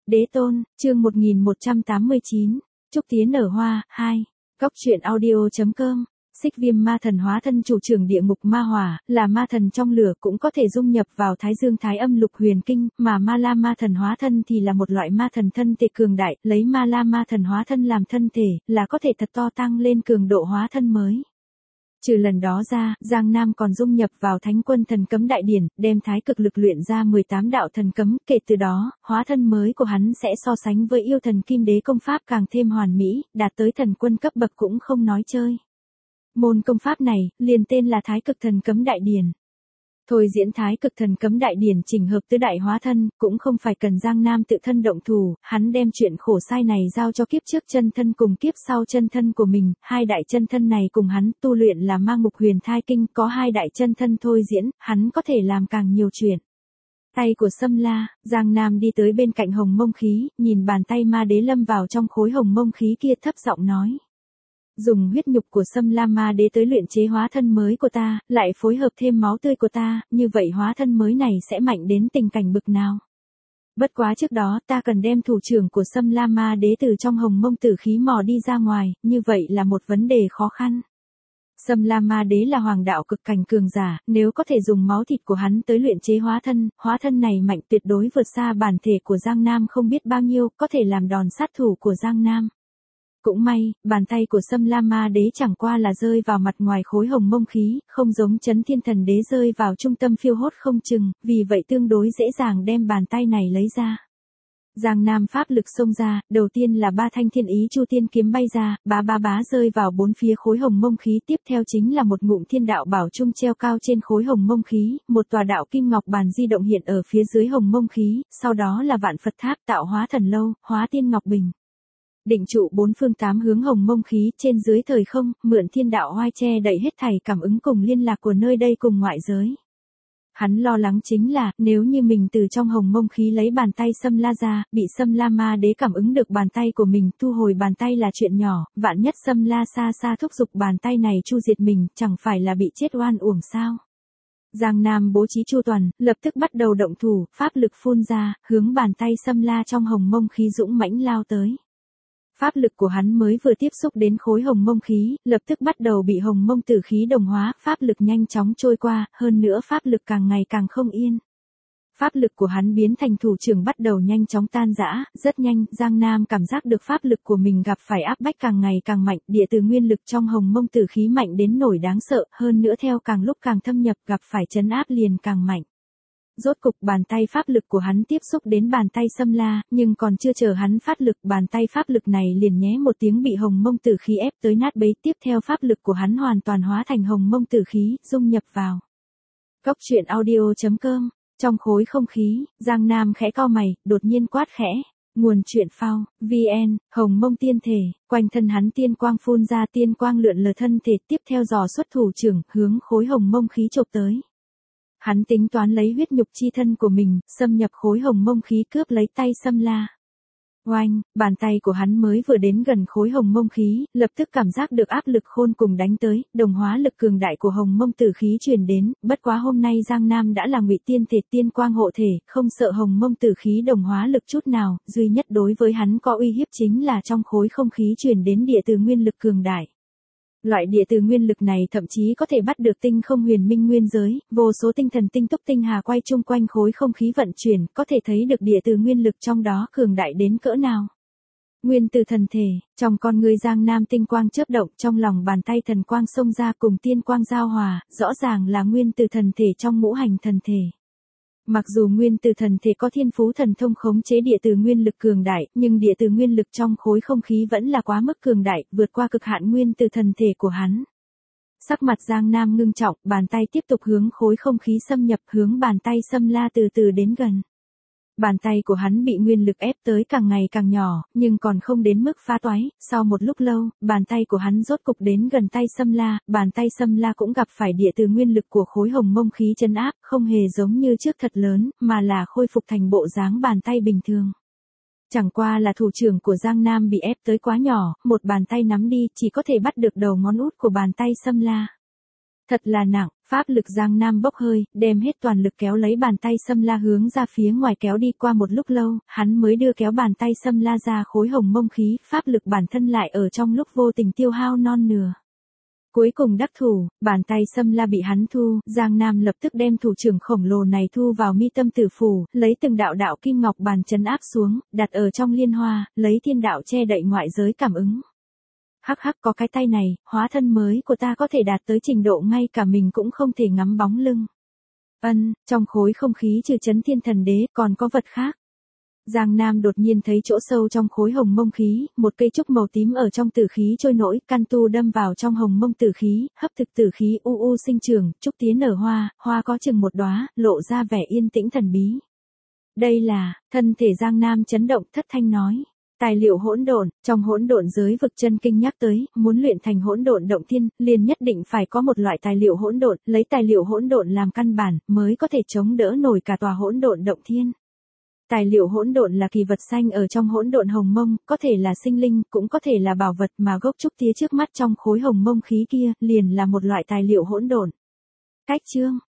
Đế tôn, chương 1189, Trúc Tiến nở hoa, 2. Góc truyện audio.com. Xích Viêm ma thần hóa thân chủ trưởng địa ngục ma hỏa, là ma thần trong lửa cũng có thể dung nhập vào Thái Dương Thái Âm Lục Huyền Kinh, mà Ma La ma thần hóa thân thì là một loại ma thần thân thể cường đại, lấy Ma La ma thần hóa thân làm thân thể, là có thể thật to tăng lên cường độ hóa thân mới. Trừ lần đó ra, Giang Nam còn dung nhập vào Thánh Quân Thần Cấm Đại Điển, đem thái cực lực luyện ra 18 đạo thần cấm, kể từ đó, hóa thân mới của hắn sẽ so sánh với yêu thần Kim Đế công pháp càng thêm hoàn mỹ, đạt tới thần quân cấp bậc cũng không nói chơi. Môn công pháp này, liền tên là Thái Cực Thần Cấm Đại Điển. Thôi diễn Thái Cực Thần Cấm Đại Điển chỉnh hợp tứ đại hóa thân, cũng không phải cần Giang Nam tự thân động thủ, hắn đem chuyện khổ sai này giao cho kiếp trước chân thân cùng kiếp sau chân thân của mình, hai đại chân thân này cùng hắn tu luyện là Ma Ngục Huyền Thai Kinh, có hai đại chân thân thôi diễn, hắn có thể làm càng nhiều chuyện. Tay của Sâm La, Giang Nam đi tới bên cạnh hồng mông khí, nhìn bàn tay ma đế lâm vào trong khối hồng mông khí kia thấp giọng nói. Dùng huyết nhục của Sâm La ma đế tới luyện chế hóa thân mới của ta, lại phối hợp thêm máu tươi của ta, như vậy hóa thân mới này sẽ mạnh đến tình cảnh bực nào. Bất quá trước đó ta cần đem thủ trưởng của Sâm La ma đế từ trong hồng mông tử khí mò đi ra ngoài, như vậy là một vấn đề khó khăn. Sâm La ma đế là hoàng đạo cực cảnh cường giả, nếu có thể dùng máu thịt của hắn tới luyện chế hóa thân này mạnh tuyệt đối vượt xa bản thể của Giang Nam không biết bao nhiêu, có thể làm đòn sát thủ của Giang Nam. Cũng may, bàn tay của Sâm La ma đế chẳng qua là rơi vào mặt ngoài khối hồng mông khí, không giống Chấn Thiên Thần đế rơi vào trung tâm phiêu hốt không chừng, vì vậy tương đối dễ dàng đem bàn tay này lấy ra. Giang Nam pháp lực xông ra, đầu tiên là ba thanh thiên ý chu tiên kiếm bay ra, bá rơi vào bốn phía khối hồng mông khí, tiếp theo chính là một ngụm thiên đạo bảo trung treo cao trên khối hồng mông khí, một tòa đạo kim ngọc bàn di động hiện ở phía dưới hồng mông khí, sau đó là vạn Phật tháp tạo hóa thần lâu, hóa tiên ngọc bình. Định trụ bốn phương tám hướng hồng mông khí trên dưới thời không, mượn thiên đạo oai che đậy hết thảy cảm ứng cùng liên lạc của nơi đây cùng ngoại giới. Hắn lo lắng chính là, nếu như mình từ trong hồng mông khí lấy bàn tay Sâm La ra, bị Sâm La ma đế cảm ứng được bàn tay của mình, thu hồi bàn tay là chuyện nhỏ, vạn nhất Sâm La xa thúc giục bàn tay này chu diệt mình, chẳng phải là bị chết oan uổng sao. Giang Nam bố trí chu toàn, lập tức bắt đầu động thủ, pháp lực phun ra, hướng bàn tay Sâm La trong hồng mông khí dũng mãnh lao tới. Pháp lực của hắn mới vừa tiếp xúc đến khối hồng mông khí, lập tức bắt đầu bị hồng mông tử khí đồng hóa, pháp lực nhanh chóng trôi qua, hơn nữa pháp lực càng ngày càng không yên. Pháp lực của hắn biến thành thủ trưởng bắt đầu nhanh chóng tan rã, rất nhanh, Giang Nam cảm giác được pháp lực của mình gặp phải áp bách càng ngày càng mạnh, địa từ nguyên lực trong hồng mông tử khí mạnh đến nổi đáng sợ, hơn nữa theo càng lúc càng thâm nhập gặp phải trấn áp liền càng mạnh. Rốt cục bàn tay pháp lực của hắn tiếp xúc đến bàn tay Sâm La, nhưng còn chưa chờ hắn phát lực, bàn tay pháp lực này liền nhé một tiếng bị hồng mông tử khí ép tới nát bấy, tiếp theo pháp lực của hắn hoàn toàn hóa thành hồng mông tử khí, dung nhập vào. Góc truyện audio.com, trong khối không khí, Giang Nam khẽ cau mày, đột nhiên quát khẽ, nguồn truyện phao, VN, hồng mông tiên thể, quanh thân hắn tiên quang phun ra, tiên quang lượn lờ thân thể, tiếp theo dò xuất thủ trưởng, hướng khối hồng mông khí chộp tới. Hắn tính toán lấy huyết nhục chi thân của mình, xâm nhập khối hồng mông khí cướp lấy tay Sâm La. Oanh, bàn tay của hắn mới vừa đến gần khối hồng mông khí, lập tức cảm giác được áp lực khôn cùng đánh tới, đồng hóa lực cường đại của hồng mông tử khí truyền đến, bất quá hôm nay Giang Nam đã là ngụy tiên thể tiên quang hộ thể, không sợ hồng mông tử khí đồng hóa lực chút nào, duy nhất đối với hắn có uy hiếp chính là trong khối không khí truyền đến địa từ nguyên lực cường đại. Loại địa từ nguyên lực này thậm chí có thể bắt được tinh không huyền minh nguyên giới, vô số tinh thần tinh túc tinh hà quay chung quanh khối không khí vận chuyển, có thể thấy được địa từ nguyên lực trong đó cường đại đến cỡ nào. Nguyên từ thần thể, trong con người Giang Nam tinh quang chớp động, trong lòng bàn tay thần quang xông ra cùng tiên quang giao hòa, rõ ràng là nguyên từ thần thể trong ngũ hành thần thể. Mặc dù nguyên từ thần thể có thiên phú thần thông khống chế địa từ nguyên lực cường đại, nhưng địa từ nguyên lực trong khối không khí vẫn là quá mức cường đại, vượt qua cực hạn nguyên từ thần thể của hắn. Sắc mặt Giang Nam ngưng trọng, bàn tay tiếp tục hướng khối không khí xâm nhập, hướng bàn tay Sâm La từ từ đến gần. Bàn tay của hắn bị nguyên lực ép tới càng ngày càng nhỏ, nhưng còn không đến mức phá toái, sau một lúc lâu, bàn tay của hắn rốt cục đến gần tay Sâm La, bàn tay Sâm La cũng gặp phải địa từ nguyên lực của khối hồng mông khí trấn áp, không hề giống như trước thật lớn, mà là khôi phục thành bộ dáng bàn tay bình thường. Chẳng qua là thủ trưởng của Giang Nam bị ép tới quá nhỏ, một bàn tay nắm đi, chỉ có thể bắt được đầu ngón út của bàn tay Sâm La. Thật là nặng, pháp lực Giang Nam bốc hơi, đem hết toàn lực kéo lấy bàn tay Sâm La hướng ra phía ngoài kéo đi. Qua một lúc lâu, hắn mới đưa kéo bàn tay Sâm La ra khối hồng mông khí, pháp lực bản thân lại ở trong lúc vô tình tiêu hao non nửa. Cuối cùng đắc thủ, bàn tay Sâm La bị hắn thu, Giang Nam lập tức đem thủ trưởng khổng lồ này thu vào mi tâm tử phủ, lấy từng đạo đạo kim ngọc bàn trấn áp xuống, đặt ở trong liên hoa, lấy thiên đạo che đậy ngoại giới cảm ứng. Hắc hắc, có cái tay này, hóa thân mới của ta có thể đạt tới trình độ ngay cả mình cũng không thể ngắm bóng lưng. Trong khối không khí trừ Chấn Thiên Thần Đế còn có vật khác. Giang Nam đột nhiên thấy chỗ sâu trong khối hồng mông khí, một cây trúc màu tím ở trong tử khí trôi nổi, căn tu đâm vào trong hồng mông tử khí, hấp thực tử khí u sinh trưởng, trúc tía nở hoa, hoa có chừng một đóa, lộ ra vẻ yên tĩnh thần bí. Đây là, thân thể Giang Nam chấn động, thất thanh nói. Tài liệu hỗn độn, trong hỗn độn giới vực chân kinh nhắc tới, muốn luyện thành hỗn độn động thiên, liền nhất định phải có một loại tài liệu hỗn độn, lấy tài liệu hỗn độn làm căn bản, mới có thể chống đỡ nổi cả tòa hỗn độn động thiên. Tài liệu hỗn độn là kỳ vật xanh ở trong hỗn độn hồng mông, có thể là sinh linh, cũng có thể là bảo vật, mà gốc trúc tía trước mắt trong khối hồng mông khí kia, liền là một loại tài liệu hỗn độn. Cách chương